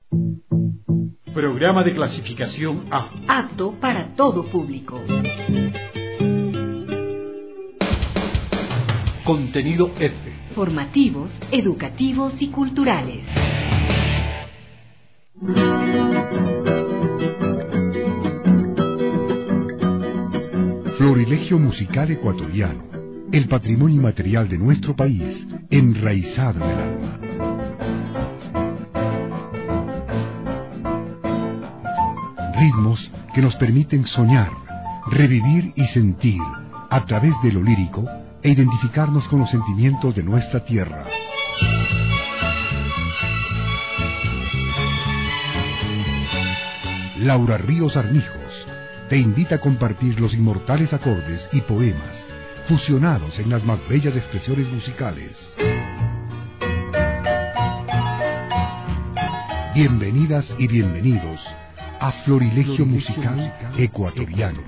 Programa de clasificación A. Apto para todo público. Contenido F. Formativos, educativos y culturales. Florilegio musical ecuatoriano, el patrimonio inmaterial de nuestro país, enraizado en el alma. Ritmos que nos permiten soñar, revivir y sentir, a través de lo lírico, e identificarnos con los sentimientos de nuestra tierra. Laura Ríos Armijos te invita a compartir los inmortales acordes y poemas fusionados en las más bellas expresiones musicales. Bienvenidas y bienvenidos a Florilegio musical ecuatoriano.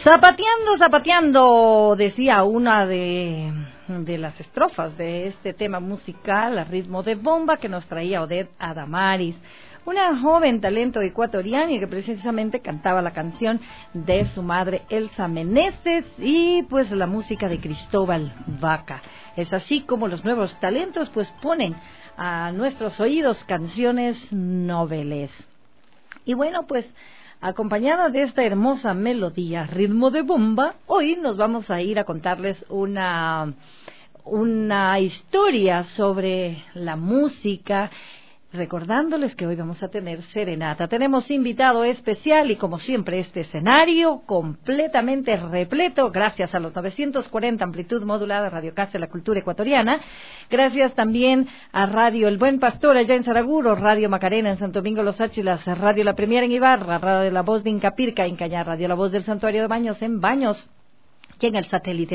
Zapateando, zapateando, decía una de las estrofas de este tema musical a ritmo de bomba que nos traía Odette Adamaris, una joven talento ecuatoriana que precisamente cantaba la canción de su madre Elsa Meneses y pues la música de Cristóbal Vaca. Es así como los nuevos talentos pues ponen a nuestros oídos canciones noveles. Y bueno, pues acompañada de esta hermosa melodía, ritmo de bomba, hoy nos vamos a ir a contarles una historia sobre la música, recordándoles que hoy vamos a tener serenata. Tenemos invitado especial y como siempre este escenario completamente repleto gracias a los 940 amplitud modulada Radio Casa de la Cultura Ecuatoriana, gracias también a Radio El Buen Pastor allá en Saraguro, Radio Macarena en Santo Domingo Los Áchilas, Radio La Primera en Ibarra, Radio La Voz de Incapirca en Cañar, Radio La Voz del Santuario de Baños en Baños, y en el satélite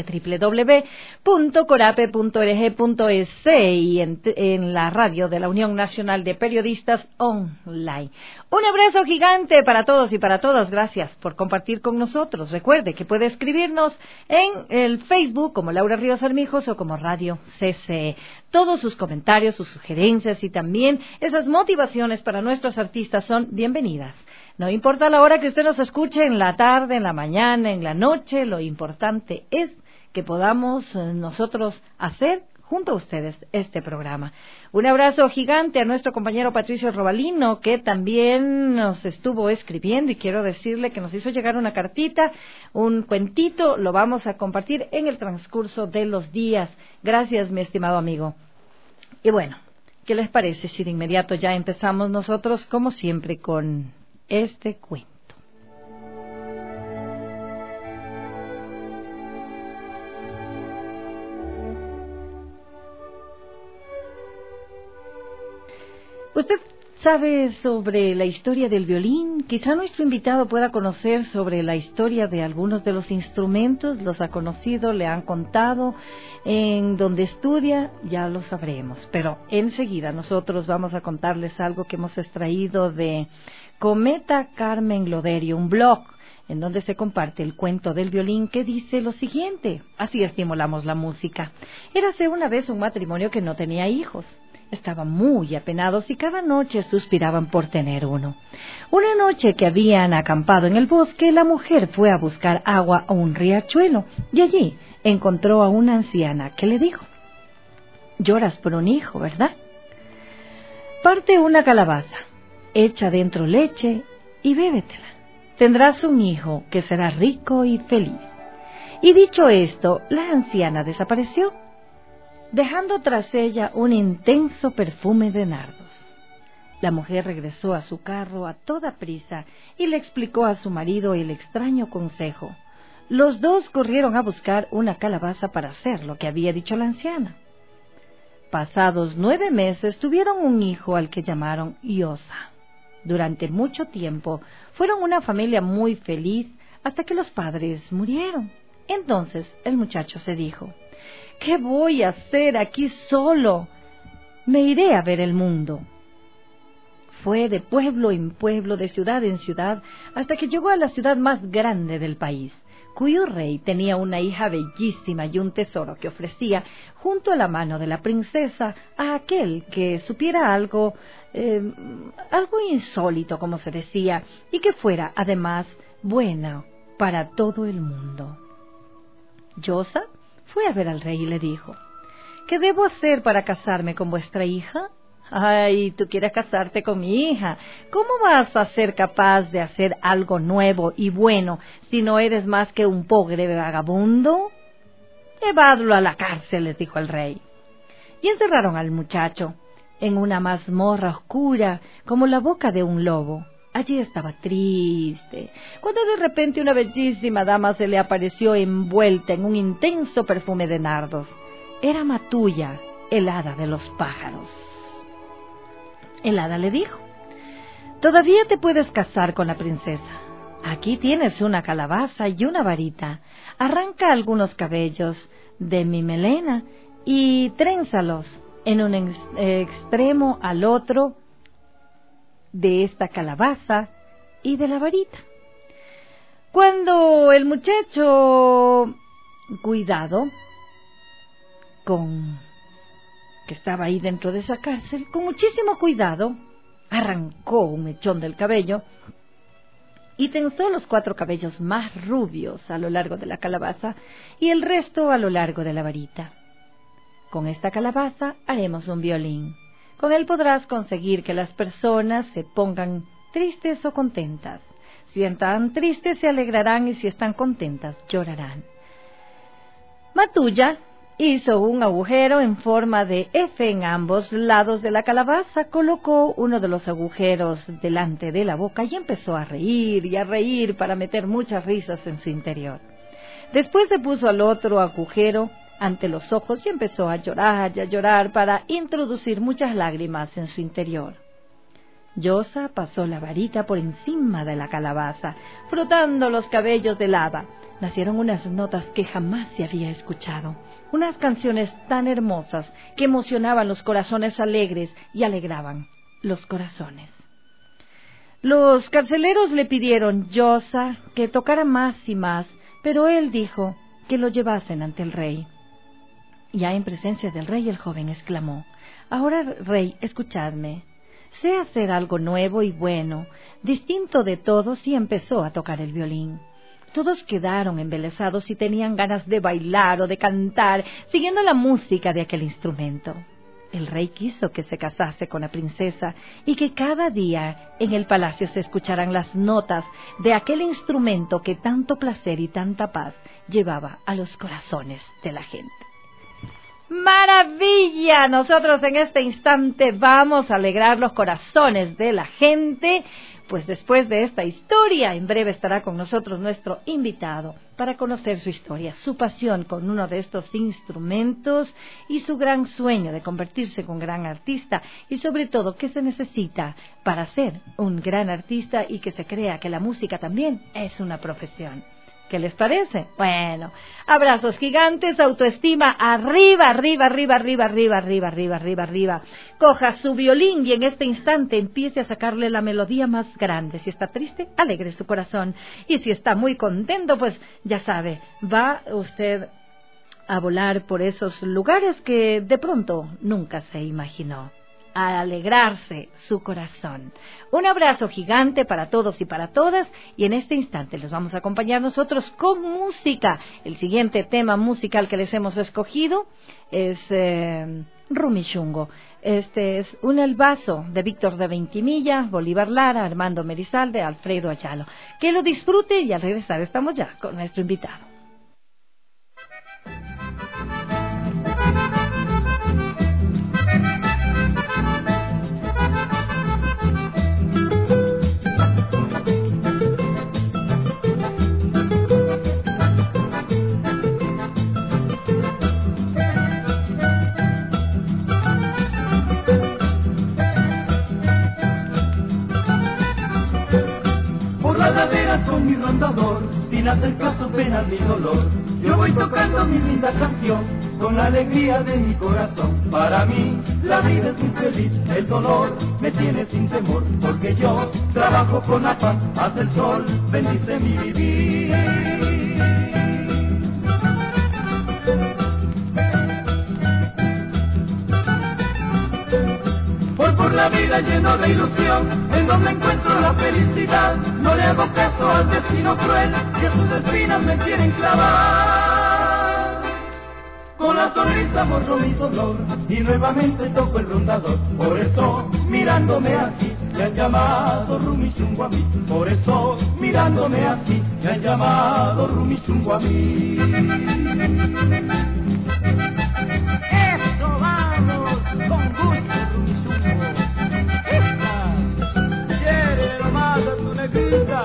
www.corape.org.es y en la radio de la Unión Nacional de Periodistas Online. Un abrazo gigante para todos y para todas. Gracias por compartir con nosotros. Recuerde que puede escribirnos en el Facebook como Laura Ríos Armijos o como Radio CCE. Todos sus comentarios, sus sugerencias y también esas motivaciones para nuestros artistas son bienvenidas. No importa la hora que usted nos escuche, en la tarde, en la mañana, en la noche, lo importante es que podamos nosotros hacer junto a ustedes este programa. Un abrazo gigante a nuestro compañero Patricio Robalino, que también nos estuvo escribiendo y quiero decirle que nos hizo llegar una cartita, un cuentito, lo vamos a compartir en el transcurso de los días. Gracias, mi estimado amigo. Y bueno, ¿qué les parece si de inmediato ya empezamos nosotros, como siempre, con este cuento? ¿Usted sabe sobre la historia del violín? Quizá nuestro invitado pueda conocer sobre la historia de algunos de los instrumentos. ¿Los ha conocido? ¿Le han contado? En donde estudia, ya lo sabremos. Pero enseguida nosotros vamos a contarles algo que hemos extraído de Cometa Carmen Loderio, un blog en donde se comparte el cuento del violín que dice lo siguiente: así estimulamos la música. Érase una vez un matrimonio que no tenía hijos. Estaban muy apenados y cada noche suspiraban por tener uno. Una noche que habían acampado en el bosque, la mujer fue a buscar agua a un riachuelo y allí encontró a una anciana que le dijo: lloras por un hijo, ¿verdad? Parte una calabaza, echa dentro leche y bébetela. Tendrás un hijo que será rico y feliz. Y dicho esto, la anciana desapareció, dejando tras ella un intenso perfume de nardos. La mujer regresó a su carro a toda prisa y le explicó a su marido el extraño consejo. Los dos corrieron a buscar una calabaza para hacer lo que había dicho la anciana. Pasados 9 meses tuvieron un hijo al que llamaron Iosa. Durante mucho tiempo fueron una familia muy feliz hasta que los padres murieron. Entonces el muchacho se dijo: ¿qué voy a hacer aquí solo? Me iré a ver el mundo. Fue de pueblo en pueblo, de ciudad en ciudad, hasta que llegó a la ciudad más grande del país, cuyo rey tenía una hija bellísima y un tesoro que ofrecía junto a la mano de la princesa a aquel que supiera algo insólito, como se decía, y que fuera además buena para todo el mundo. Yosa fue a ver al rey y le dijo: ¿qué debo hacer para casarme con vuestra hija? Ay, tú quieres casarte con mi hija. ¿Cómo vas a ser capaz de hacer algo nuevo y bueno si no eres más que un pobre vagabundo? Llevadlo a la cárcel, les dijo el rey. Y encerraron al muchacho en una mazmorra oscura como la boca de un lobo. Allí estaba triste, cuando de repente una bellísima dama se le apareció envuelta en un intenso perfume de nardos. Era Matulla, el hada de los pájaros. El hada le dijo: todavía te puedes casar con la princesa. Aquí tienes una calabaza y una varita. Arranca algunos cabellos de mi melena y trénzalos en un extremo al otro de esta calabaza y de la varita. Cuando el muchacho Cuidado, que estaba ahí dentro de esa cárcel, con muchísimo cuidado, arrancó un mechón del cabello y tensó los 4 cabellos más rubios a lo largo de la calabaza y el resto a lo largo de la varita. Con esta calabaza haremos un violín. Con él podrás conseguir que las personas se pongan tristes o contentas. Si están tristes se alegrarán y si están contentas llorarán. Matulla hizo un agujero en forma de F en ambos lados de la calabaza, colocó uno de los agujeros delante de la boca y empezó a reír para meter muchas risas en su interior. Después se puso al otro agujero ante los ojos y empezó a llorar para introducir muchas lágrimas en su interior. Yosa pasó la varita por encima de la calabaza, frotando los cabellos de lava. Nacieron unas notas que jamás se había escuchado, unas canciones tan hermosas que emocionaban los corazones alegres y alegraban los corazones. Los carceleros le pidieron Yosa que tocara más y más, pero él dijo que lo llevasen ante el rey. Ya en presencia del rey, el joven exclamó: «Ahora, rey, escuchadme. Sé hacer algo nuevo y bueno, distinto de todos», y empezó a tocar el violín. Todos quedaron embelesados y tenían ganas de bailar o de cantar, siguiendo la música de aquel instrumento. El rey quiso que se casase con la princesa y que cada día en el palacio se escucharan las notas de aquel instrumento que tanto placer y tanta paz llevaba a los corazones de la gente. ¡Maravilla! Nosotros en este instante vamos a alegrar los corazones de la gente, pues después de esta historia, en breve estará con nosotros nuestro invitado para conocer su historia, su pasión con uno de estos instrumentos y su gran sueño de convertirse en un gran artista y sobre todo qué se necesita para ser un gran artista y que se crea que la música también es una profesión. ¿Qué les parece? Bueno, abrazos gigantes, autoestima arriba, arriba, arriba, arriba, arriba, arriba, arriba, arriba, arriba. Coja su violín y en este instante empiece a sacarle la melodía más grande. Si está triste, alegre su corazón. Y si está muy contento, pues ya sabe, va usted a volar por esos lugares que de pronto nunca se imaginó. A alegrarse su corazón. Un abrazo gigante para todos y para todas, y en este instante les vamos a acompañar nosotros con música. El siguiente tema musical que les hemos escogido es Rumichungo. Este es un elbazo de Víctor de Ventimilla, Bolívar Lara, Armando Merizalde, Alfredo Ayalo. Que lo disfrute y al regresar estamos ya con nuestro invitado. Con mi rondador, sin hacer caso, penas ni dolor, yo voy tocando mi linda canción, con la alegría de mi corazón. Para mí la vida es muy feliz, el dolor me tiene sin temor, porque yo trabajo con afán, hace el sol, bendice mi vivir. Por la vida lleno de ilusión, en donde encuentro la felicidad, no le hago caso al destino cruel, que sus espinas me quieren clavar. Con la sonrisa borro mi dolor, y nuevamente toco el rondador. Por eso, mirándome así, me han llamado Rumichungo a mí. Por eso, mirándome así, me han llamado Rumichungo a mí. ¡Eso, vamos! ¡Con gusto, Rumichungo! ¡Quiere nomás a tu negrita!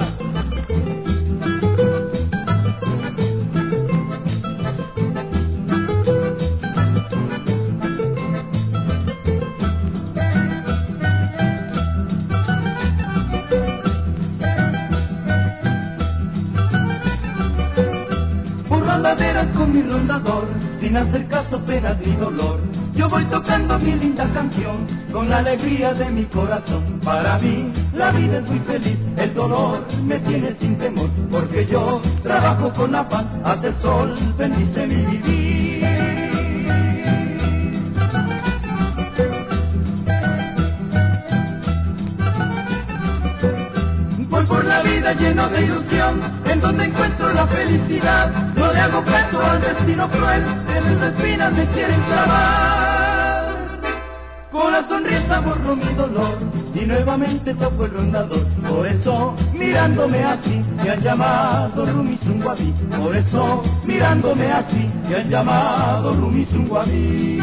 Por bandaderas con mi rondador, sin hacer caso, penas ni dolor, yo voy tocando mi linda canción con la alegría de mi corazón. Para mí la vida es muy feliz, el dolor me tiene sin temor, porque yo trabajo con afán, hasta el sol bendice mi vivir. Voy por la vida lleno de ilusión, en donde encuentro la felicidad. No le hago caso al destino cruel, que las espinas me quieren clavar. Con la sonrisa borro mi dolor y nuevamente toco el rondador. Por eso, mirándome así, me han llamado Rumi Zunguaví. Por eso, mirándome así, me han llamado Rumi Zunguaví.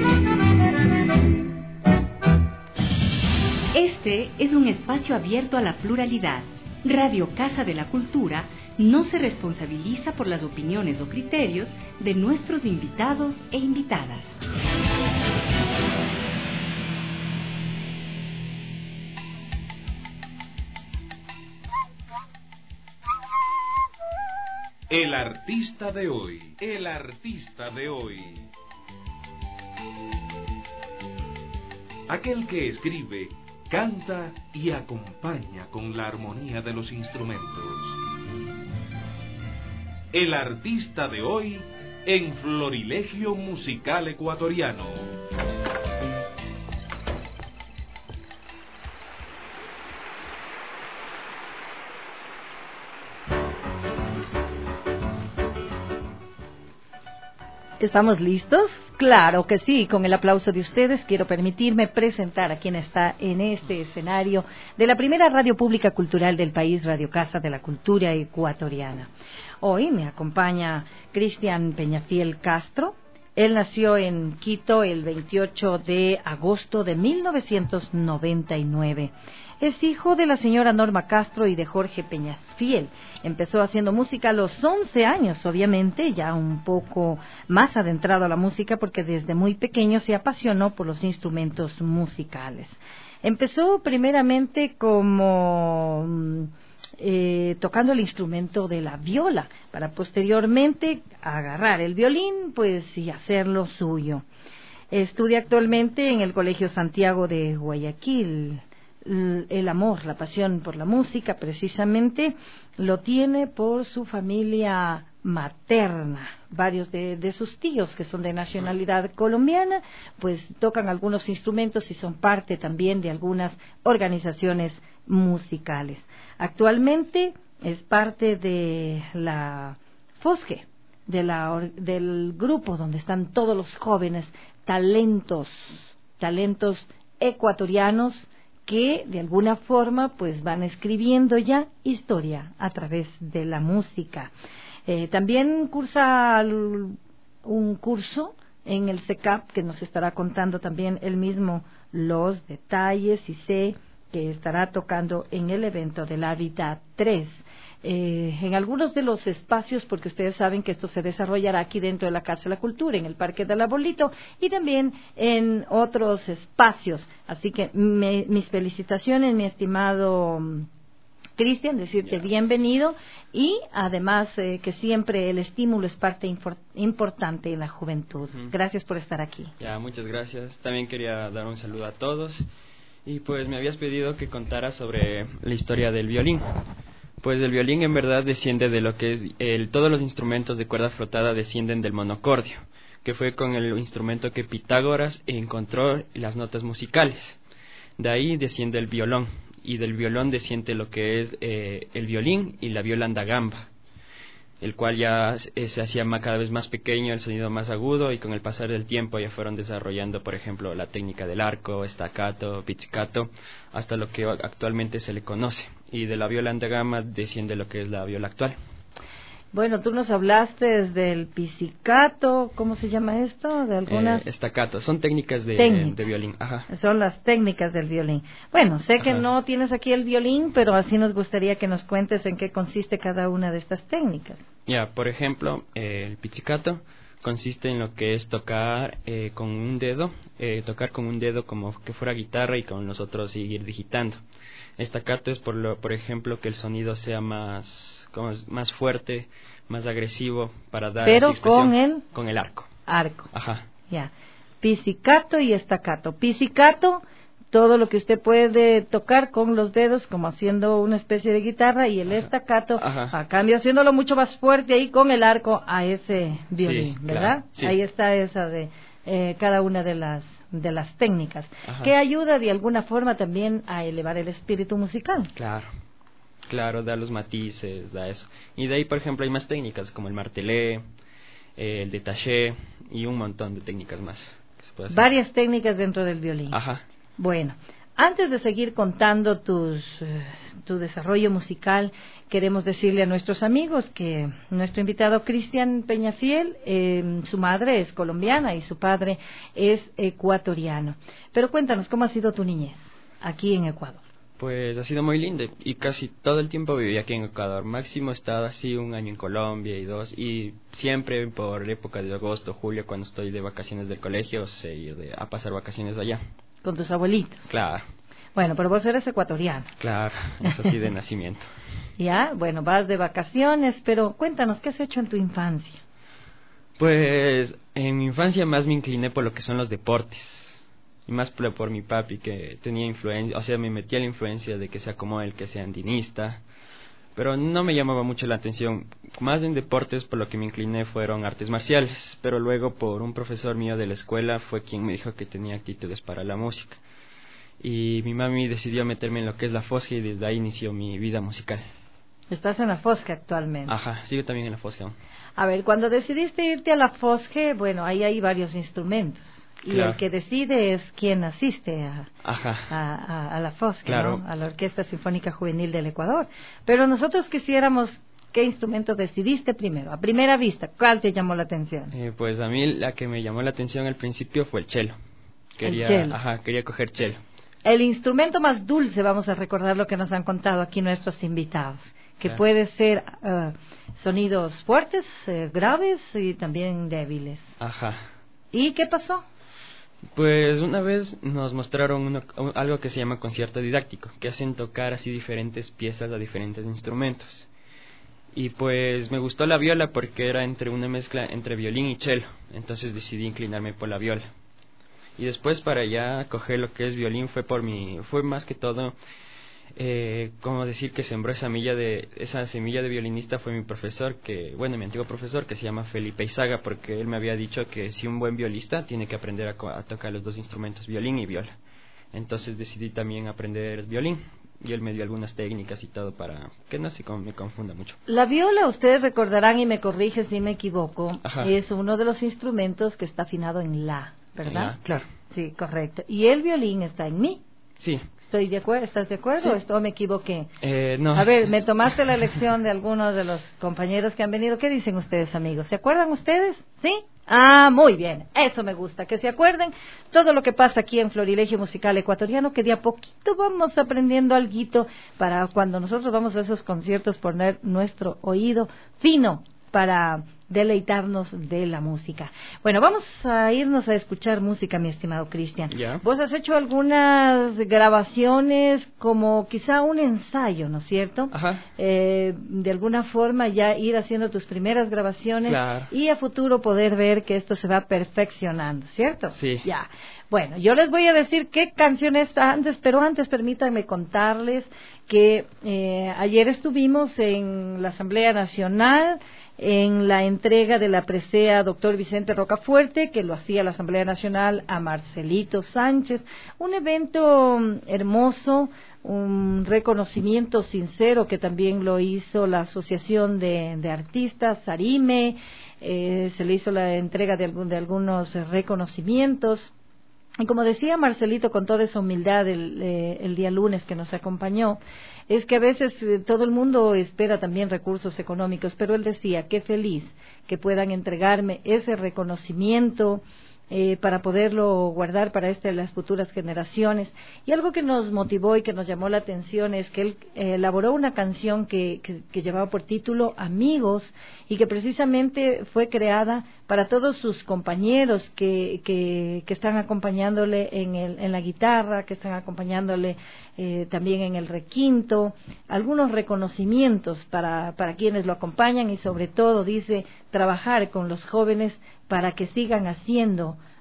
Este es un espacio abierto a la pluralidad. Radio Casa de la Cultura no se responsabiliza por las opiniones o criterios de nuestros invitados e invitadas. El artista de hoy, el artista de hoy. Aquel que escribe, canta y acompaña con la armonía de los instrumentos. El artista de hoy en Florilegio Musical Ecuatoriano. ¿Estamos listos? Claro que sí. Con el aplauso de ustedes quiero permitirme presentar a quien está en este escenario de la primera radio pública cultural del país, Radio Casa de la Cultura Ecuatoriana. Hoy me acompaña Cristian Peñafiel Castro. Él nació en Quito el 28 de agosto de 1999. Es hijo de la señora Norma Castro y de Jorge Peñafiel. Empezó haciendo música a los 11 años, obviamente, ya un poco más adentrado a la música porque desde muy pequeño se apasionó por los instrumentos musicales. Empezó primeramente como tocando el instrumento de la viola, para posteriormente agarrar el violín pues y hacerlo suyo. Estudia actualmente en el Colegio Santiago de Guayaquil. El amor, la pasión por la música precisamente lo tiene por su familia materna. Varios de sus tíos, que son de nacionalidad colombiana, pues tocan algunos instrumentos y son parte también de algunas organizaciones musicales. Actualmente es parte de la FOSGE, del grupo donde están todos los jóvenes talentos ecuatorianos que de alguna forma pues van escribiendo ya historia a través de la música. También cursa un curso en el CECAP que nos estará contando también él mismo los detalles, y sé que estará tocando en el evento del Hábitat 3. En algunos de los espacios, porque ustedes saben que esto se desarrollará aquí dentro de la Casa de la Cultura, en el Parque del Arbolito, y también en otros espacios. Así que mis felicitaciones, mi estimado Cristian, decirte bienvenido, y además que siempre el estímulo es parte importante de la juventud. Gracias por estar aquí. Muchas gracias. También quería dar un saludo a todos. Y pues me habías pedido que contara sobre la historia del violín. Pues el violín en verdad desciende de lo que es todos los instrumentos de cuerda frotada descienden del monocordio, que fue con el instrumento que Pitágoras encontró las notas musicales. De ahí desciende el violón, y del violón desciende lo que es el violín y la viola andagamba, el cual ya se hacía cada vez más pequeño, el sonido más agudo, y con el pasar del tiempo ya fueron desarrollando, por ejemplo, la técnica del arco, staccato, pizzicato, hasta lo que actualmente se le conoce. Y de la viola andagamba desciende lo que es la viola actual. Bueno, tú nos hablaste del pizzicato, ¿cómo se llama esto? De algunas staccato, son técnicas de violín. Ajá. Son las técnicas del violín. Bueno, sé que no tienes aquí el violín, pero así nos gustaría que nos cuentes en qué consiste cada una de estas técnicas. Por ejemplo, el pizzicato consiste en lo que es tocar con un dedo, tocar con un dedo como que fuera guitarra y con los otros seguir digitando. Staccato es por ejemplo que el sonido sea más fuerte, más agresivo para dar pero con el arco. Arco. Ajá. Ya. pizzicato y staccato. Pizzicato, todo lo que usted puede tocar con los dedos, como haciendo una especie de guitarra, y el staccato, a cambio, haciéndolo mucho más fuerte ahí con el arco a ese violín, sí, ¿verdad? Claro, sí. Ahí está esa de cada una de las técnicas, que ayuda de alguna forma también a elevar el espíritu musical. Claro, da los matices, da eso. Y de ahí, por ejemplo, hay más técnicas, como el martelé, el détaché, y un montón de técnicas más que se puede hacer. Varias técnicas dentro del violín. Bueno, antes de seguir contando tu desarrollo musical, queremos decirle a nuestros amigos que nuestro invitado Cristian Peñafiel, su madre es colombiana y su padre es ecuatoriano. Pero cuéntanos, ¿cómo ha sido tu niñez aquí en Ecuador? Pues ha sido muy linda y casi todo el tiempo viví aquí en Ecuador. Máximo he estado así 1 año en Colombia y 2, y siempre por época de agosto, julio, cuando estoy de vacaciones del colegio, sé ir a pasar vacaciones allá. ¿Con tus abuelitos? Claro. Bueno, pero vos eres ecuatoriano. Claro, es así de nacimiento. Ya, bueno, vas de vacaciones, pero cuéntanos, ¿qué has hecho en tu infancia? Pues en mi infancia más me incliné por lo que son los deportes. Y más por mi papi, que tenía influencia, o sea, me metía la influencia de que sea como él, que sea andinista. Pero no me llamaba mucho la atención. Más en deportes, por lo que me incliné, fueron artes marciales. Pero luego, por un profesor mío de la escuela, fue quien me dijo que tenía actitudes para la música. Y mi mami decidió meterme en lo que es la Fosca, y desde ahí inició mi vida musical. ¿Estás en la Fosca actualmente? Sigo también en la Fosca. A ver, cuando decidiste irte a la Fosca, bueno, ahí hay varios instrumentos. Y el que decide es quien asiste a la Fosca, ¿no? A la Orquesta Sinfónica Juvenil del Ecuador. Pero nosotros quisiéramos, ¿qué instrumento decidiste primero? A primera vista, ¿cuál te llamó la atención? Pues a mí la que me llamó la atención al principio fue el cello. Quería coger cello. El instrumento más dulce, vamos a recordar lo que nos han contado aquí nuestros invitados, que puede ser sonidos fuertes, graves y también débiles. ¿Y qué pasó? Pues una vez nos mostraron algo que se llama concierto didáctico, que hacen tocar así diferentes piezas a diferentes instrumentos. Y pues me gustó la viola porque era una mezcla entre violín y cello, entonces decidí inclinarme por la viola. Y después para ya coger lo que es violín fue más que todo, como decir que sembró esa semilla de violinista fue mi profesor, mi antiguo profesor, que se llama Felipe Izaga, porque él me había dicho que si un buen violista tiene que aprender a tocar los dos instrumentos, violín y viola. Entonces decidí también aprender violín, y él me dio algunas técnicas y todo para que no se me confunda mucho. La viola, ustedes recordarán, y me corrigen si me equivoco, es uno de los instrumentos que está afinado en la, ¿verdad? Claro. Sí, correcto. ¿Y el violín está en mi? Sí. ¿Estoy de acuerdo? ¿Estás de acuerdo o me equivoqué? No. A ver, me tomaste la elección de algunos de los compañeros que han venido. ¿Qué dicen ustedes, amigos? ¿Se acuerdan ustedes? ¿Sí? Muy bien. Eso me gusta, que se acuerden todo lo que pasa aquí en Florilegio Musical Ecuatoriano, que de a poquito vamos aprendiendo alguito para cuando nosotros vamos a esos conciertos poner nuestro oído fino para deleitarnos de la música. Bueno, vamos a irnos a escuchar música, mi estimado Cristian. Vos has hecho algunas grabaciones, como quizá un ensayo, ¿no es cierto? De alguna forma ya ir haciendo tus primeras grabaciones y a futuro poder ver que esto se va perfeccionando, ¿cierto? Sí. Ya. Bueno, yo les voy a decir qué canciones antes, pero antes permítanme contarles que ayer estuvimos en la Asamblea Nacional en la entrega de la presea Dr. Vicente Rocafuerte, que lo hacía la Asamblea Nacional a Marcelito Sánchez. Un evento hermoso, un reconocimiento sincero que también lo hizo la Asociación de Artistas, Arime. Se le hizo la entrega de algunos reconocimientos. Y como decía Marcelito con toda esa humildad el día lunes que nos acompañó, es que a veces todo el mundo espera también recursos económicos, pero él decía, qué feliz que puedan entregarme ese reconocimiento para poderlo guardar para las futuras generaciones. Y algo que nos motivó y que nos llamó la atención es que él elaboró una canción que llevaba por título Amigos, y que precisamente fue creada para todos sus compañeros que están acompañándole en la guitarra, que están acompañándole también en el requinto, algunos reconocimientos para quienes lo acompañan, y sobre todo dice trabajar con los jóvenes para que sigan haciendo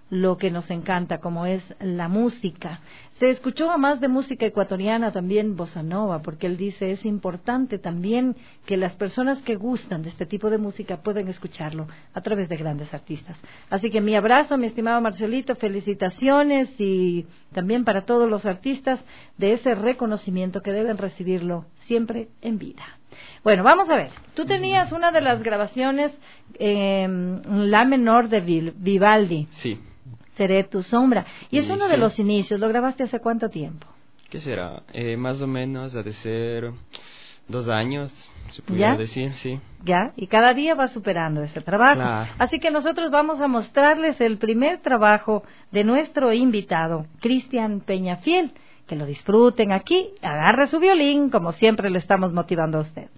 lo que nos encanta, como es la música. Se escuchó a más de música ecuatoriana, también bossa nova, porque él dice es importante también que las personas que gustan de este tipo de música puedan escucharlo a través de grandes artistas. Así que mi abrazo, mi estimado Marcelito, felicitaciones y también para todos los artistas de ese reconocimiento que deben recibirlo siempre en vida. Bueno, vamos a ver. Tú tenías una de las grabaciones, La menor de Vivaldi. Sí. Seré tu sombra. Y es uno de Sí. los inicios. ¿Lo grabaste hace cuánto tiempo? ¿Qué será? Más o menos ha de ser 2 años, se pudiera decir, sí. Ya, y cada día va superando ese trabajo. Claro. Así que nosotros vamos a mostrarles el primer trabajo de nuestro invitado, Cristian Peñafiel. Que lo disfruten aquí, agarre su violín, como siempre le estamos motivando a usted.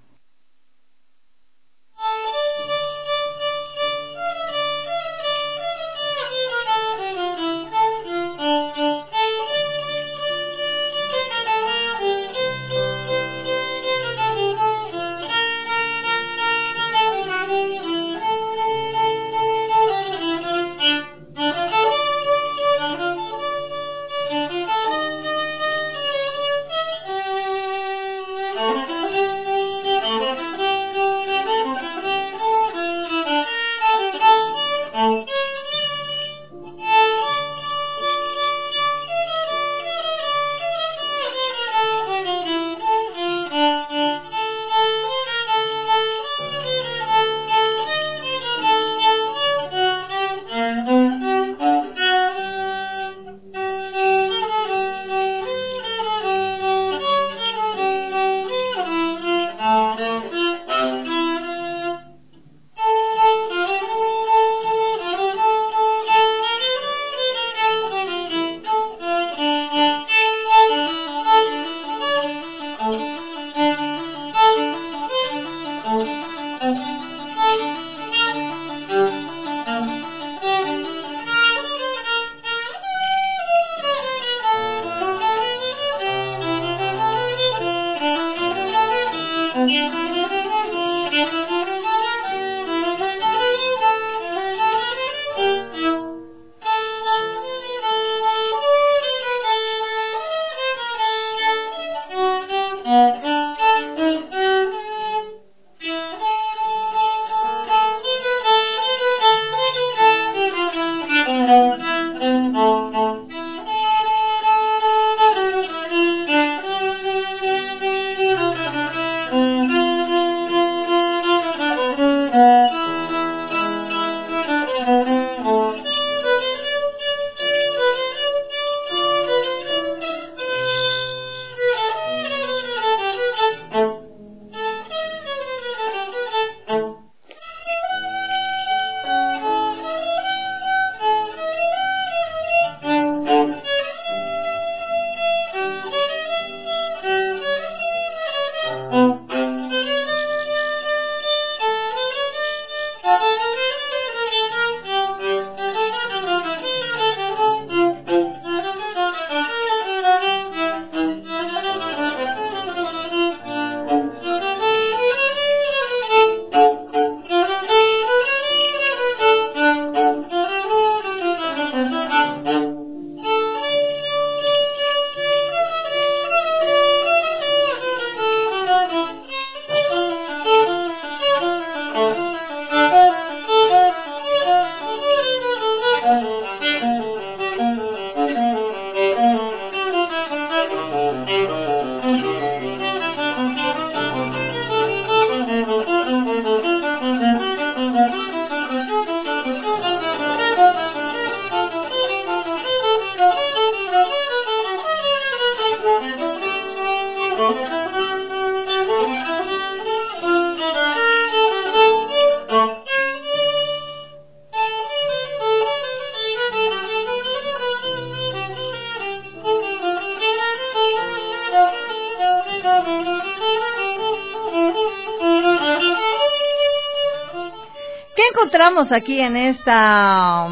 Encontramos aquí en esta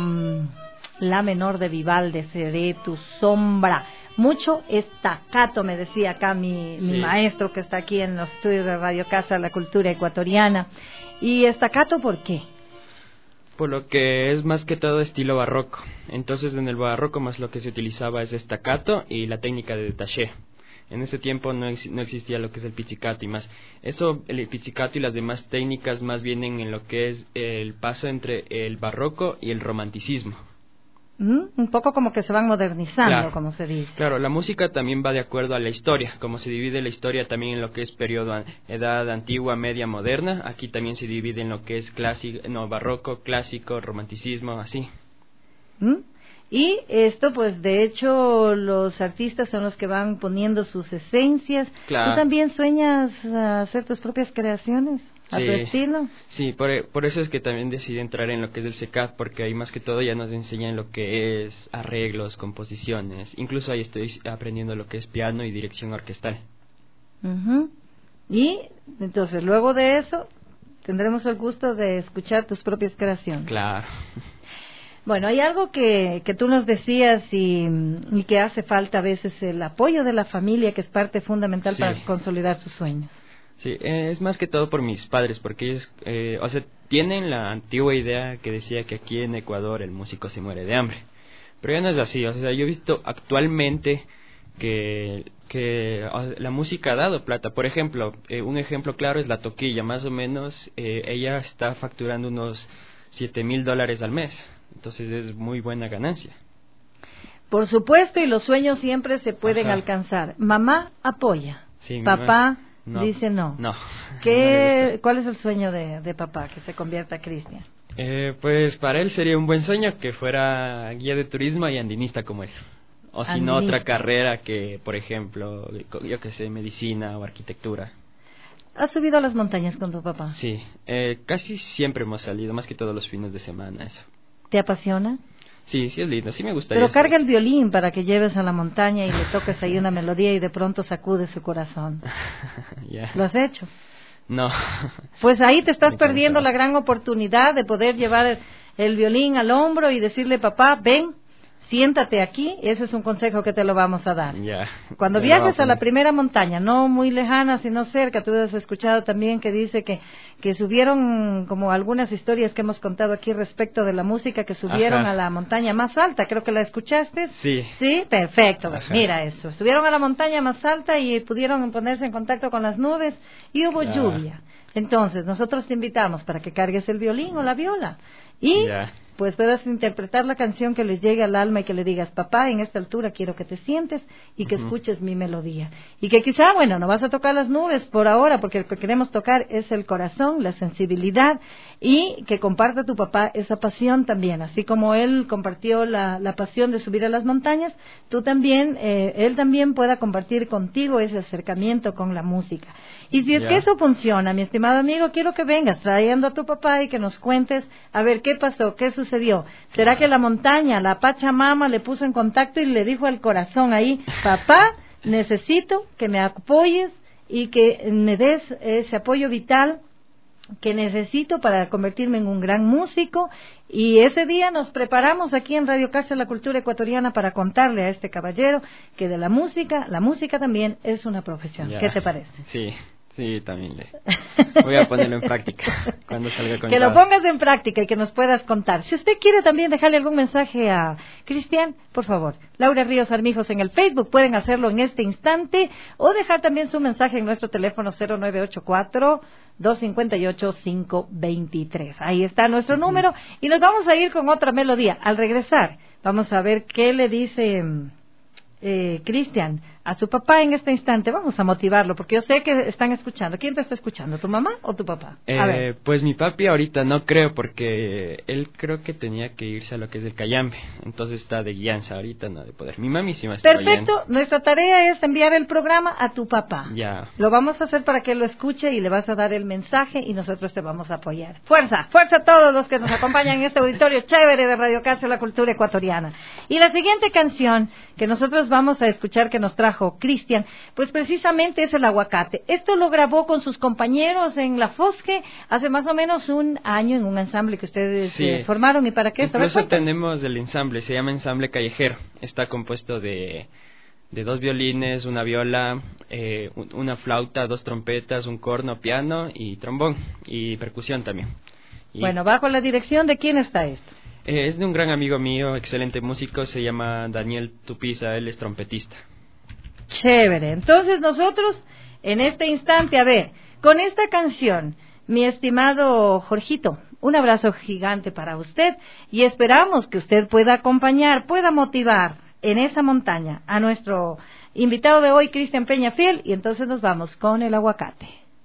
La menor de Vivaldi, Seré tu sombra. Mucho estacato, me decía acá mi maestro que está aquí en los estudios de Radio Casa de la Cultura Ecuatoriana. ¿Y estacato por qué? Por lo que es más que todo estilo barroco. Entonces en el barroco más lo que se utilizaba es staccato y la técnica de détaché. En ese tiempo no existía lo que es el pizzicato y más. Eso, el pizzicato y las demás técnicas más vienen en lo que es el paso entre el barroco y el romanticismo. Un poco como que se van modernizando, Claro, como se dice. Claro, la música también va de acuerdo a la historia. Como se divide la historia también en lo que es periodo, edad antigua, media, moderna, aquí también se divide en lo que es barroco, clásico, romanticismo, así. Y esto, pues, de hecho, los artistas son los que van poniendo sus esencias. Claro. ¿Tú también sueñas hacer tus propias creaciones a tu estilo? Sí, por eso es que también decidí entrar en lo que es el SECAP, porque ahí más que todo ya nos enseñan lo que es arreglos, composiciones. Incluso ahí estoy aprendiendo lo que es piano y dirección orquestal. Y entonces, luego de eso, tendremos el gusto de escuchar tus propias creaciones. Claro. Bueno, hay algo que tú nos decías y que hace falta a veces, el apoyo de la familia, que es parte fundamental para consolidar sus sueños. Sí, es más que todo por mis padres, porque ellos, tienen la antigua idea que decía que aquí en Ecuador el músico se muere de hambre. Pero ya no es así, yo he visto actualmente que la música ha dado plata. Por ejemplo, un ejemplo claro es la toquilla, más o menos ella está facturando unos $7,000 al mes. Entonces es muy buena ganancia. Por supuesto, y los sueños siempre se pueden alcanzar. Mamá apoya, sí, papá no, dice no. No. ¿Cuál es el sueño de papá? Que se convierta Cristian. Pues para él sería un buen sueño que fuera guía de turismo y andinista como él. O si no, otra carrera que, por ejemplo, yo que sé, medicina o arquitectura. ¿Has subido a las montañas con tu papá? Sí, casi siempre hemos salido, más que todos los fines de semana, eso. ¿Te apasiona? Sí, es lindo, sí me gustaría. Pero carga el violín para que lleves a la montaña y le toques ahí una melodía y de pronto sacude su corazón. ¿Lo has hecho? No. Pues ahí te estás perdiendo la gran oportunidad de poder llevar el violín al hombro y decirle, papá, ven, siéntate aquí. Ese es un consejo que te lo vamos a dar. Cuando viajes a la primera montaña, no muy lejana, sino cerca, tú has escuchado también que dice que subieron, como algunas historias que hemos contado aquí respecto de la música, que subieron a la montaña más alta. Creo que la escuchaste. Sí. Sí, perfecto. Mira eso. Subieron a la montaña más alta y pudieron ponerse en contacto con las nubes y hubo lluvia. Entonces, nosotros te invitamos para que cargues el violín o la viola y pues puedas interpretar la canción que les llegue al alma y que le digas, papá, en esta altura quiero que te sientes y que escuches mi melodía. Y que quizá, bueno, no vas a tocar las nubes por ahora, porque lo que queremos tocar es el corazón, la sensibilidad, y que comparta tu papá esa pasión también. Así como él compartió la pasión de subir a las montañas, tú también, él también pueda compartir contigo ese acercamiento con la música. Y si es que eso funciona, mi estimado amigo, quiero que vengas trayendo a tu papá y que nos cuentes, a ver, ¿qué pasó? ¿Qué sucedió? ¿Será que la montaña, la Pachamama, le puso en contacto y le dijo al corazón ahí, papá, necesito que me apoyes y que me des ese apoyo vital que necesito para convertirme en un gran músico? Y ese día nos preparamos aquí en Radio Casa de la Cultura Ecuatoriana para contarle a este caballero que de la música también es una profesión. ¿Qué te parece? Sí, también voy a ponerlo en práctica cuando salga con que lo pongas en práctica y que nos puedas contar. Si usted quiere también dejarle algún mensaje a Cristian, por favor, Laura Ríos Armijos en el Facebook, pueden hacerlo en este instante o dejar también su mensaje en nuestro teléfono 0984-258-523. Ahí está nuestro número y nos vamos a ir con otra melodía. Al regresar, vamos a ver qué le dice Cristian a su papá en este instante. Vamos a motivarlo porque yo sé que están escuchando. ¿Quién te está escuchando? ¿Tu mamá o tu papá? A ver. Pues mi papi ahorita no creo, porque él creo que tenía que irse a lo que es el Cayambe, entonces está de guianza ahorita, no de poder. Mi mami sí me está Perfecto, oyendo. Nuestra tarea es enviar el programa a tu papá. Lo vamos a hacer para que lo escuche y le vas a dar el mensaje y nosotros te vamos a apoyar. Fuerza a todos los que nos acompañan en este auditorio chévere de Radio Casa de la Cultura Ecuatoriana. Y la siguiente canción que nosotros vamos a escuchar, que nos trajo Cristian, pues precisamente es el aguacate. Esto lo grabó con sus compañeros en la Fosque hace más o menos un año en un ensamble que ustedes formaron. ¿Y para qué? Incluso tenemos el ensamble, se llama Ensamble Callejero. Está compuesto de 2 violines, una viola, una flauta, 2 trompetas, un corno, piano y trombón y percusión también. Bueno, ¿bajo la dirección de quién está esto? Es de un gran amigo mío, excelente músico, se llama Daniel Tupiza, él es trompetista. Chévere. Entonces nosotros, en este instante, a ver, con esta canción, mi estimado Jorgito, un abrazo gigante para usted y esperamos que usted pueda acompañar, pueda motivar en esa montaña a nuestro invitado de hoy, Cristian Peñafiel, y entonces nos vamos con el aguacate.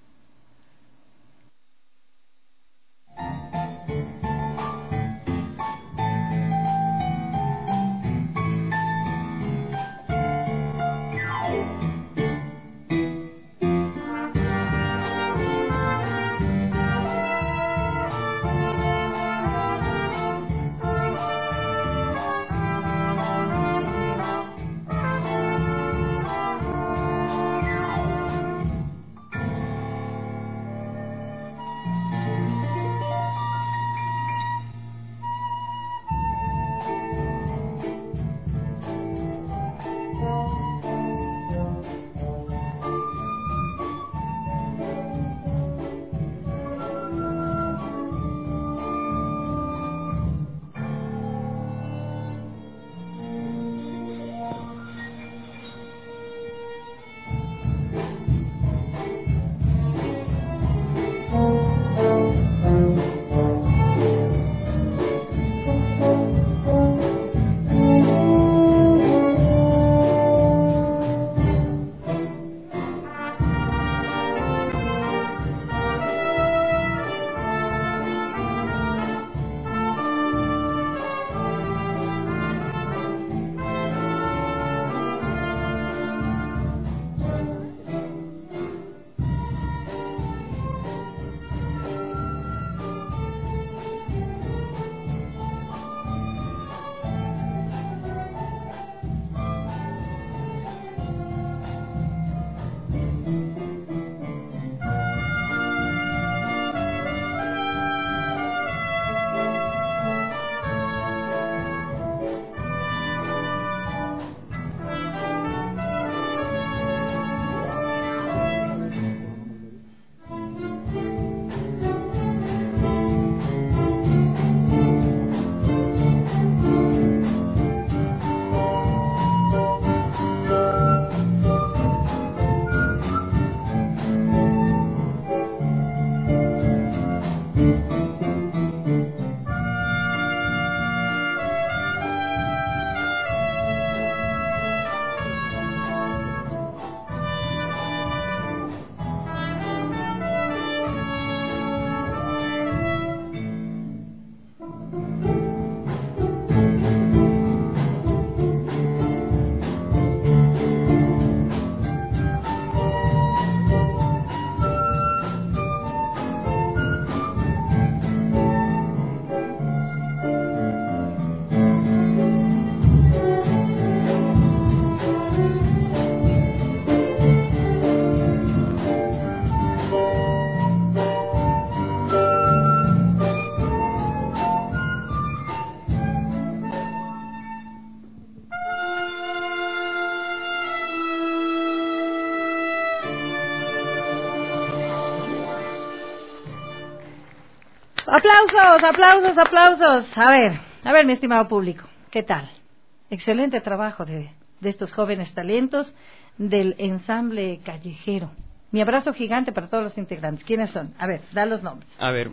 Aplausos, aplausos, aplausos. A ver, mi estimado público, ¿qué tal? Excelente trabajo de estos jóvenes talentos del ensamble callejero. Mi abrazo gigante para todos los integrantes. ¿Quiénes son? A ver, da los nombres. A ver,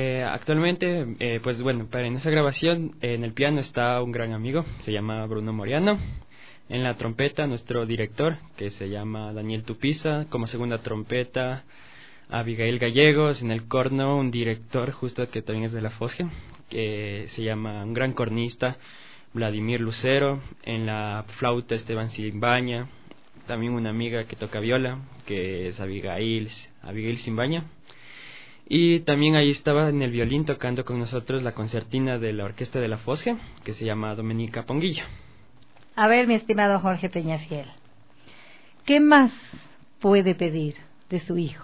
actualmente, pues bueno, en esa grabación, en el piano está un gran amigo, se llama Bruno Moriano. En la trompeta, nuestro director, que se llama Daniel Tupiza. Como segunda trompeta, Abigail Gallegos. En el corno, un director justo que también es de la Fosge, que se llama un gran cornista, Vladimir Lucero. En la flauta, Esteban Simbaña. También una amiga que toca viola, que es Abigail Simbaña. Y también ahí estaba en el violín tocando con nosotros la concertina de la orquesta de la Fosge, que se llama Domenica Ponguillo. A ver, mi estimado Jorge Peñafiel, ¿qué más puede pedir de su hijo?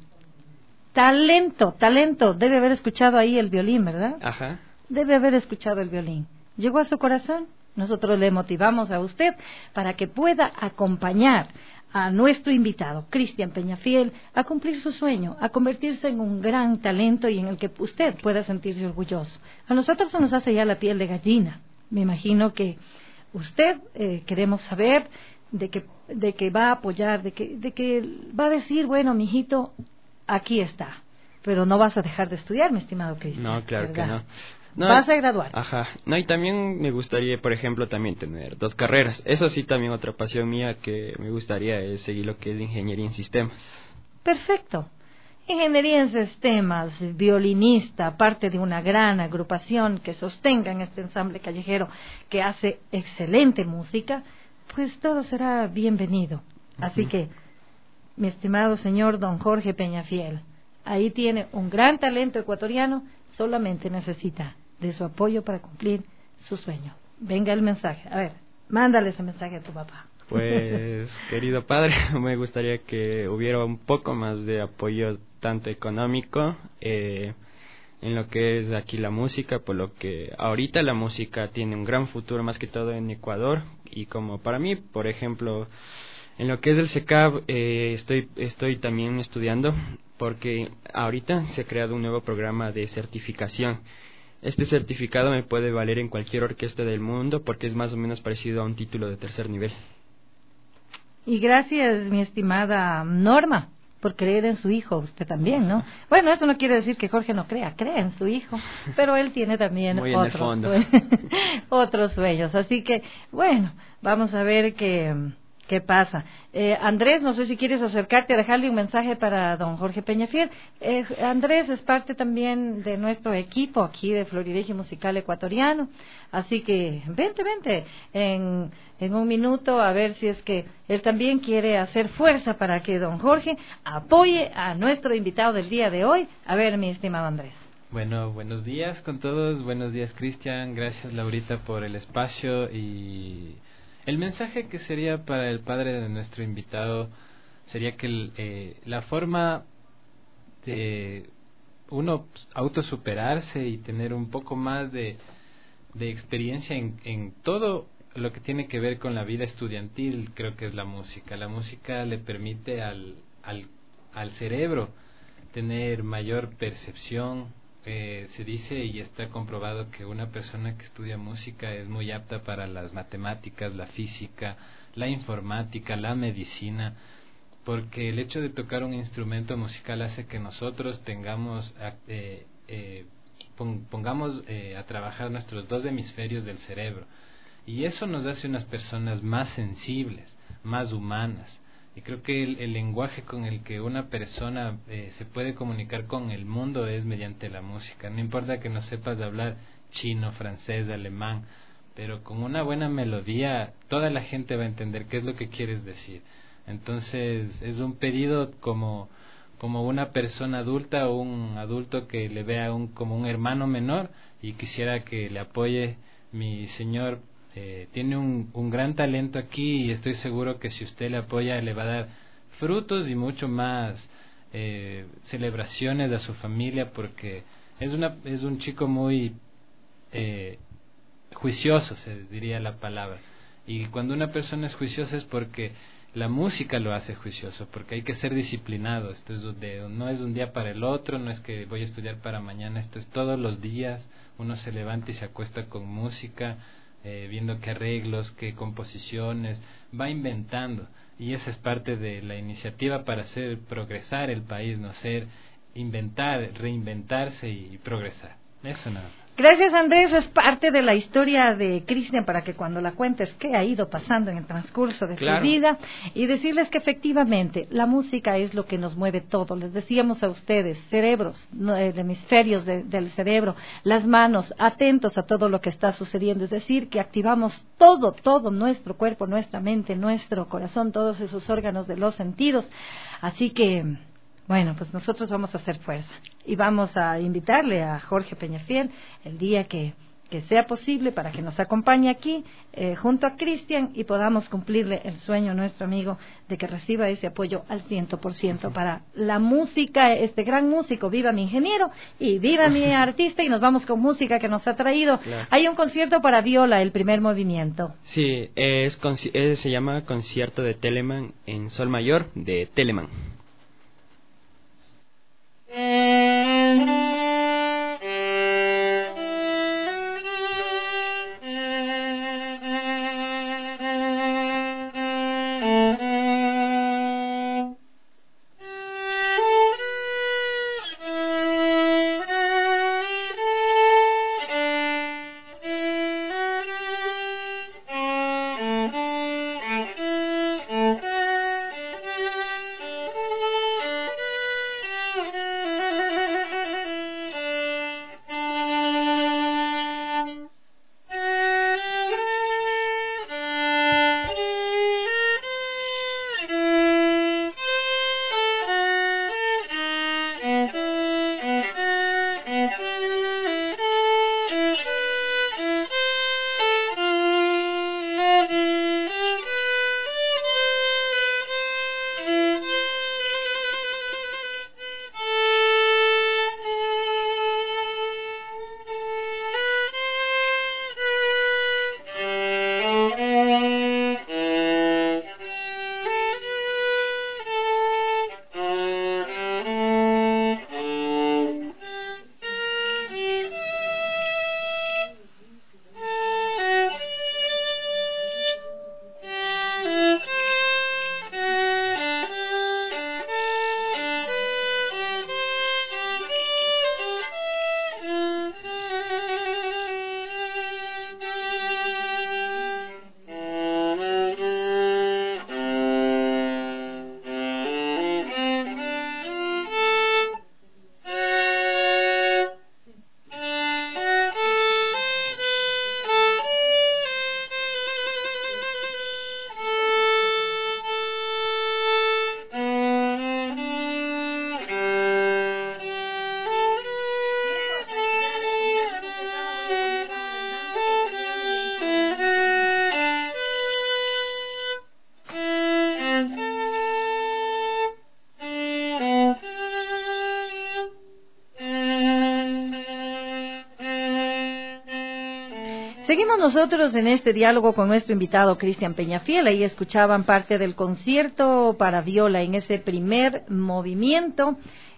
Talento. Debe haber escuchado ahí el violín, ¿verdad? Ajá. Debe haber escuchado el violín. ¿Llegó a su corazón? Nosotros le motivamos a usted para que pueda acompañar a nuestro invitado, Cristian Peñafiel, a cumplir su sueño, a convertirse en un gran talento y en el que usted pueda sentirse orgulloso. A nosotros se nos hace ya la piel de gallina. Me imagino que usted queremos saber de que va a apoyar, de que va a decir, bueno, mijito, aquí está. Pero no vas a dejar de estudiar, mi estimado Cristian. No, claro, ¿verdad? Que no. No, vas a graduar. Ajá. No, y también me gustaría, por ejemplo, también tener 2 carreras. Eso sí, también otra pasión mía que me gustaría es seguir lo que es ingeniería en sistemas. Perfecto. Ingeniería en sistemas, violinista, parte de una gran agrupación que sostenga en este ensamble callejero que hace excelente música, pues todo será bienvenido. Así que, mi estimado señor don Jorge Peñafiel, ahí tiene un gran talento ecuatoriano, solamente necesita de su apoyo para cumplir su sueño. Venga el mensaje. A ver, mándale ese mensaje a tu papá. Pues, querido padre, me gustaría que hubiera un poco más de apoyo, tanto económico, en lo que es aquí la música, por lo que ahorita la música tiene un gran futuro, más que todo en Ecuador, y como para mí, por ejemplo, en lo que es el CECAB, estoy también estudiando, porque ahorita se ha creado un nuevo programa de certificación. Este certificado me puede valer en cualquier orquesta del mundo, porque es más o menos parecido a un título de 3er nivel. Y gracias, mi estimada Norma, por creer en su hijo, usted también, ¿no? Bueno, eso no quiere decir que Jorge no cree en su hijo, pero él tiene también otros sueños. Así que, bueno, vamos a ver qué pasa. Andrés, no sé si quieres acercarte a dejarle un mensaje para don Jorge Peñafiel. Andrés es parte también de nuestro equipo aquí de Florilegio Musical Ecuatoriano, así que vente en un minuto a ver si es que él también quiere hacer fuerza para que don Jorge apoye a nuestro invitado del día de hoy. A ver, mi estimado Andrés. Bueno, buenos días con todos, buenos días Cristian, gracias Laurita por el espacio y... El mensaje que sería para el padre de nuestro invitado sería que la forma de uno autosuperarse y tener un poco más de experiencia en todo lo que tiene que ver con la vida estudiantil, creo que es la música. La música le permite al cerebro tener mayor percepción. Se dice y está comprobado que una persona que estudia música es muy apta para las matemáticas, la física, la informática, la medicina, porque el hecho de tocar un instrumento musical hace que nosotros pongamos a trabajar nuestros 2 hemisferios del cerebro, y eso nos hace unas personas más sensibles, más humanas. Y creo que el lenguaje con el que una persona se puede comunicar con el mundo es mediante la música. No importa que no sepas hablar chino, francés, alemán, pero con una buena melodía toda la gente va a entender qué es lo que quieres decir. Entonces es un pedido como una persona adulta o un adulto que le vea como un hermano menor y quisiera que le apoye. Mi señor tiene un gran talento aquí y estoy seguro que si usted le apoya le va a dar frutos y mucho más celebraciones a su familia, porque es un chico muy juicioso, se diría la palabra, y cuando una persona es juiciosa es porque la música lo hace juicioso, porque hay que ser disciplinado. Esto no es un día para el otro, no es que voy a estudiar para mañana, esto es todos los días. Uno se levanta y se acuesta con música, viendo qué arreglos, qué composiciones, va inventando, y esa es parte de la iniciativa para hacer progresar el país, no ser inventar, reinventarse y progresar. Eso nada más. Gracias, Andrés. Es parte de la historia de Cristian para que cuando la cuentes qué ha ido pasando en el transcurso de su vida, y decirles que efectivamente la música es lo que nos mueve todo. Les decíamos a ustedes, cerebros, hemisferios del cerebro, las manos, atentos a todo lo que está sucediendo. Es decir, que activamos todo nuestro cuerpo, nuestra mente, nuestro corazón, todos esos órganos de los sentidos. Así que... bueno, pues nosotros vamos a hacer fuerza y vamos a invitarle a Jorge Peñafiel el día que que sea posible para que nos acompañe aquí junto a Cristian y podamos cumplirle el sueño a nuestro amigo de que reciba ese apoyo al 100% para la música, este gran músico. Viva mi ingeniero y viva mi artista, y nos vamos con música que nos ha traído. Claro. Hay un concierto para viola, el primer movimiento. Sí, se llama Concierto de Telemann en Sol Mayor de Telemann. Seguimos nosotros en este diálogo con nuestro invitado Cristian Peñafiel. Ahí escuchaban parte del concierto para viola en ese primer movimiento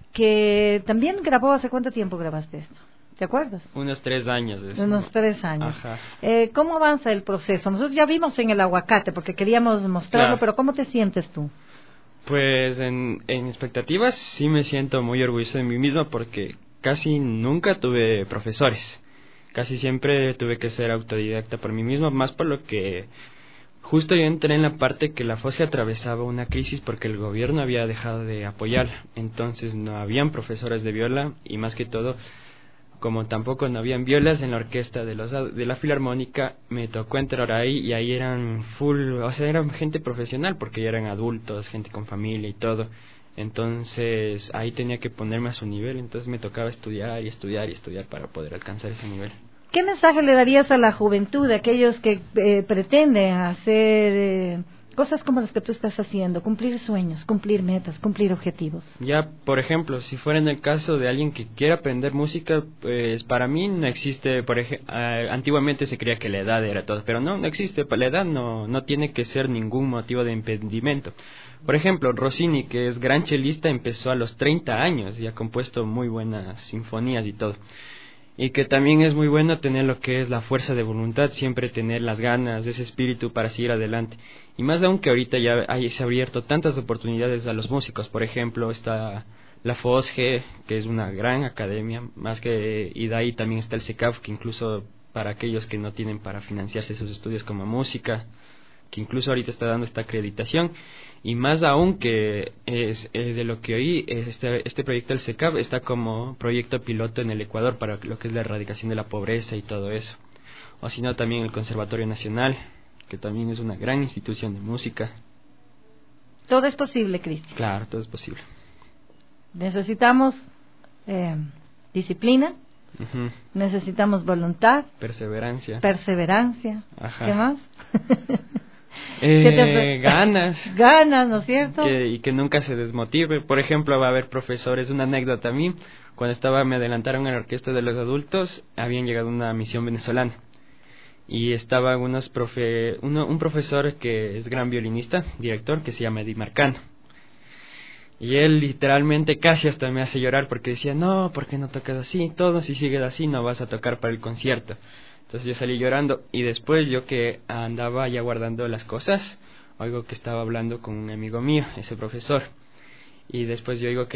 que también grabó. ¿Hace cuánto tiempo grabaste esto? ¿Te acuerdas? Unos 3 años. Unos 3 años. Ajá. ¿Cómo avanza el proceso? Nosotros ya vimos en el aguacate porque queríamos mostrarlo, Claro. Pero ¿cómo te sientes tú? Pues en expectativas sí me siento muy orgulloso de mí mismo porque casi nunca tuve profesores. Casi siempre tuve que ser autodidacta por mí mismo, más por lo que justo yo entré en la parte que la FOSE atravesaba una crisis porque el gobierno había dejado de apoyarla. Entonces no habían profesores de viola y más que todo, como tampoco no habían violas en la orquesta de la filarmónica, me tocó entrar ahí y ahí eran full, o sea, eran gente profesional porque ya eran adultos, gente con familia y todo. Entonces ahí tenía que ponerme a su nivel, entonces me tocaba estudiar y estudiar y estudiar para poder alcanzar ese nivel. ¿Qué mensaje le darías a la juventud, a aquellos que pretenden hacer cosas como las que tú estás haciendo, cumplir sueños, cumplir metas, cumplir objetivos? Ya, por ejemplo, si fuera en el caso de alguien que quiera aprender música, pues para mí no existe, antiguamente se creía que la edad era todo, pero no existe, la edad no tiene que ser ningún motivo de impedimento. Por ejemplo, Rossini, que es gran chelista, empezó a los 30 años y ha compuesto muy buenas sinfonías y todo. Y que también es muy bueno tener lo que es la fuerza de voluntad, siempre tener las ganas, ese espíritu para seguir adelante. Y más aún que ahorita ya se ha abierto tantas oportunidades a los músicos. Por ejemplo, está la FOSGE, que es una gran academia, y de ahí también está el CECAF, que incluso para aquellos que no tienen para financiarse sus estudios como música, que incluso ahorita está dando esta acreditación. Y más aún que es de lo que oí, este proyecto del CECAF está como proyecto piloto en el Ecuador para lo que es la erradicación de la pobreza y todo eso. O si no, también el Conservatorio Nacional, que también es una gran institución de música. Todo es posible, Cristian. Claro, todo es posible. Necesitamos disciplina, Necesitamos voluntad, perseverancia. Ajá. ¿Qué más? Ganas. Ganas, ¿no es cierto? Y que nunca se desmotive. Por ejemplo, va a haber profesores, una anécdota a mí, cuando me adelantaron en la orquesta de los adultos, habían llegado a una misión venezolana. Y estaba un profesor que es gran violinista, director, que se llama Eddie Marcano. Y él literalmente casi hasta me hace llorar porque decía, no, ¿por qué no tocas así? Todo, si sigues así no vas a tocar para el concierto. Entonces yo salí llorando y después yo que andaba ya guardando las cosas, oigo que estaba hablando con un amigo mío, ese profesor. Y después yo oigo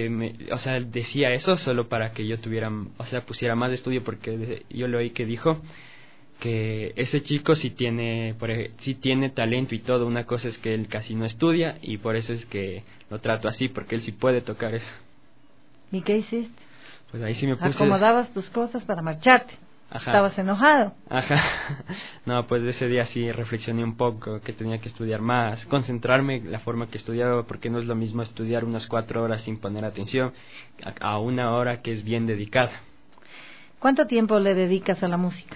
decía eso solo para que yo pusiera más estudio, porque yo lo oí que dijo que ese chico sí tiene talento y todo. Una cosa es que él casi no estudia y por eso es que lo trato así, porque él sí puede tocar eso. ¿Y qué hiciste? Pues ahí sí me puse... Acomodabas tus cosas para marcharte. Ajá. ¿Estabas enojado? Ajá. No, pues ese día sí reflexioné un poco, que tenía que estudiar más, concentrarme la forma que estudiaba, porque no es lo mismo estudiar unas 4 horas sin poner atención a 1 hora que es bien dedicada. ¿Cuánto tiempo le dedicas a la música?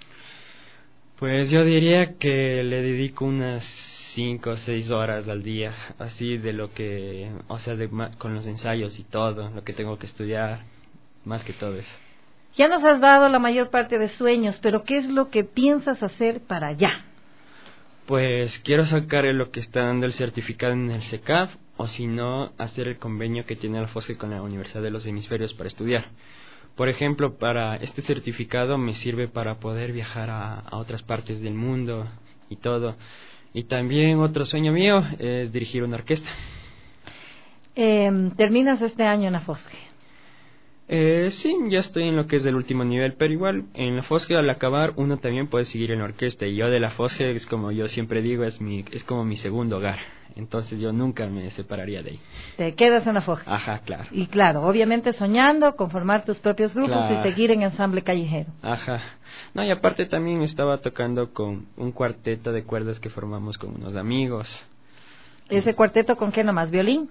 Pues yo diría que le dedico unas 5 o 6 horas al día, así de lo que, con los ensayos y todo, lo que tengo que estudiar, más que todo eso. Ya nos has dado la mayor parte de sueños, pero ¿qué es lo que piensas hacer para allá? Pues quiero sacar lo que está dando el certificado en el CECAF, o si no, hacer el convenio que tiene la FOSGE con la Universidad de los Hemisferios para estudiar. Por ejemplo, para este certificado me sirve para poder viajar a otras partes del mundo y todo. Y también otro sueño mío es dirigir una orquesta. ¿Terminas este año en la FOSGE? Sí, ya estoy en lo que es el último nivel, pero igual en la FOSGE al acabar uno también puede seguir en la orquesta, y yo de la FOSGE es como yo siempre digo, es como mi segundo hogar, entonces yo nunca me separaría de ahí. Te quedas en la FOSGE. Ajá, claro. Y claro, obviamente soñando con formar tus propios grupos, claro, y seguir en ensamble callejero. Ajá. No, y aparte también estaba tocando con un cuarteto de cuerdas que formamos con unos amigos. ¿Ese cuarteto con qué nomás? ¿Violín?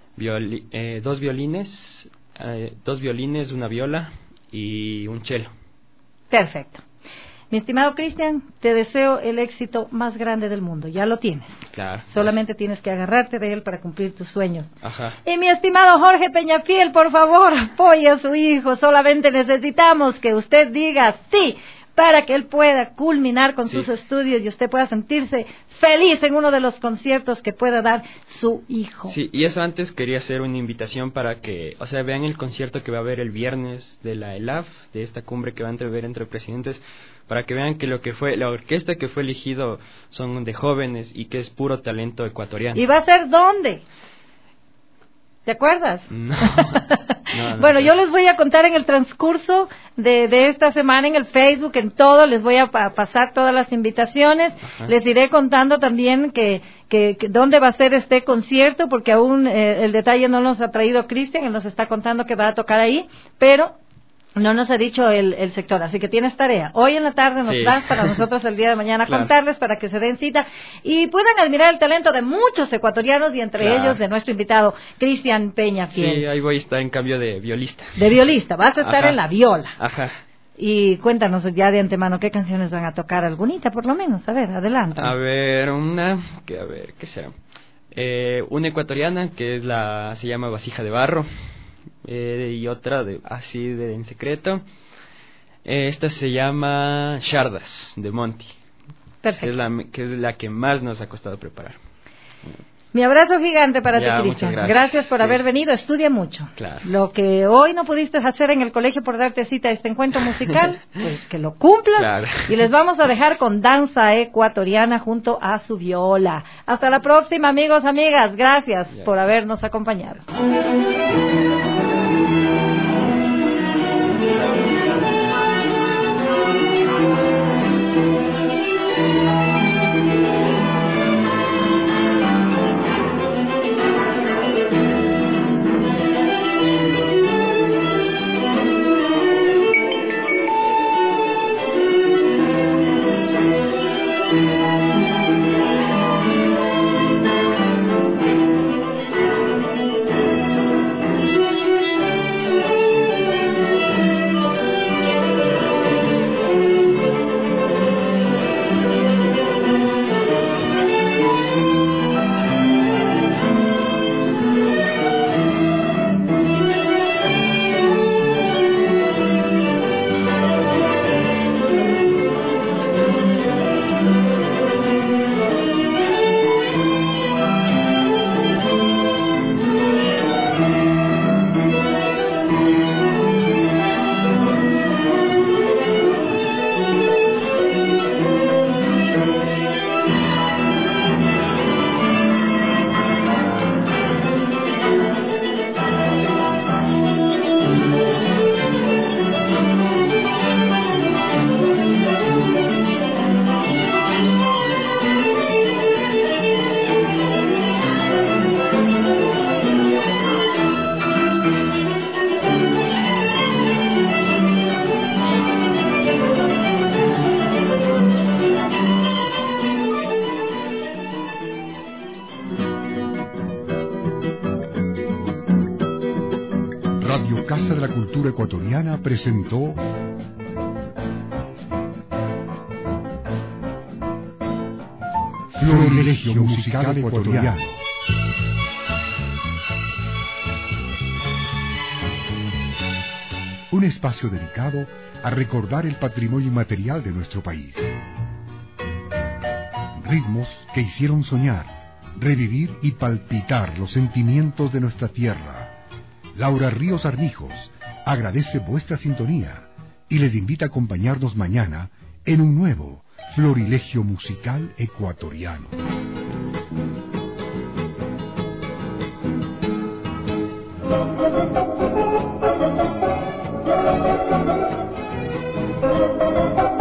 2 violines, 2 violines, una viola y un cello. Perfecto. Mi estimado Cristian, te deseo el éxito más grande del mundo. Ya lo tienes. Claro. Solamente tienes que agarrarte de él para cumplir tus sueños. Ajá. Y mi estimado Jorge Peñafiel, por favor, apoye a su hijo. Solamente necesitamos que usted diga sí, para que él pueda culminar con sus estudios y usted pueda sentirse feliz en uno de los conciertos que pueda dar su hijo. Sí, y eso antes quería hacer una invitación para que, vean el concierto que va a haber el viernes de la ELAF, de esta cumbre que va a haber entre presidentes, para que vean que la orquesta que fue elegido son de jóvenes y que es puro talento ecuatoriano. ¿Y va a ser dónde? ¿Te acuerdas? No. Bueno, yo les voy a contar en el transcurso de esta semana en el Facebook, en todo, les voy a pasar todas las invitaciones. Ajá. Les iré contando también que dónde va a ser este concierto, porque aún el detalle no nos ha traído Cristian, él nos está contando que va a tocar ahí, pero no nos ha dicho el sector, así que tienes tarea. Hoy en la tarde nos das para nosotros el día de mañana claro, contarles para que se den cita y puedan admirar el talento de muchos ecuatorianos y entre ellos de nuestro invitado, Cristian Peñafiel. Sí, ahí voy a estar en cambio de violista. De violista, vas a estar en la viola. Ajá. Y cuéntanos ya de antemano qué canciones van a tocar, algunita por lo menos, a ver, adelante. A ver, ¿qué será? Una ecuatoriana que se llama Vasija de Barro. Y otra en secreto. Esta se llama Shardas de Monty. Perfecto. Que es la que más nos ha costado preparar. Mi abrazo gigante para ti, Cristian. Gracias por haber venido. Estudia mucho. Claro. Lo que hoy no pudiste hacer en el colegio por darte cita a este encuentro musical, pues que lo cumplas. Claro. Y les vamos a dejar con danza ecuatoriana junto a su viola. Hasta la próxima, amigos, amigas. Gracias por habernos acompañado. Radio Casa de la Cultura Ecuatoriana presentó Florilegio Musical Ecuatoriano. Un espacio dedicado a recordar el patrimonio inmaterial de nuestro país. Ritmos que hicieron soñar, revivir y palpitar los sentimientos de nuestra tierra. Laura Ríos Armijos agradece vuestra sintonía y les invita a acompañarnos mañana en un nuevo Florilegio Musical Ecuatoriano. Thank you.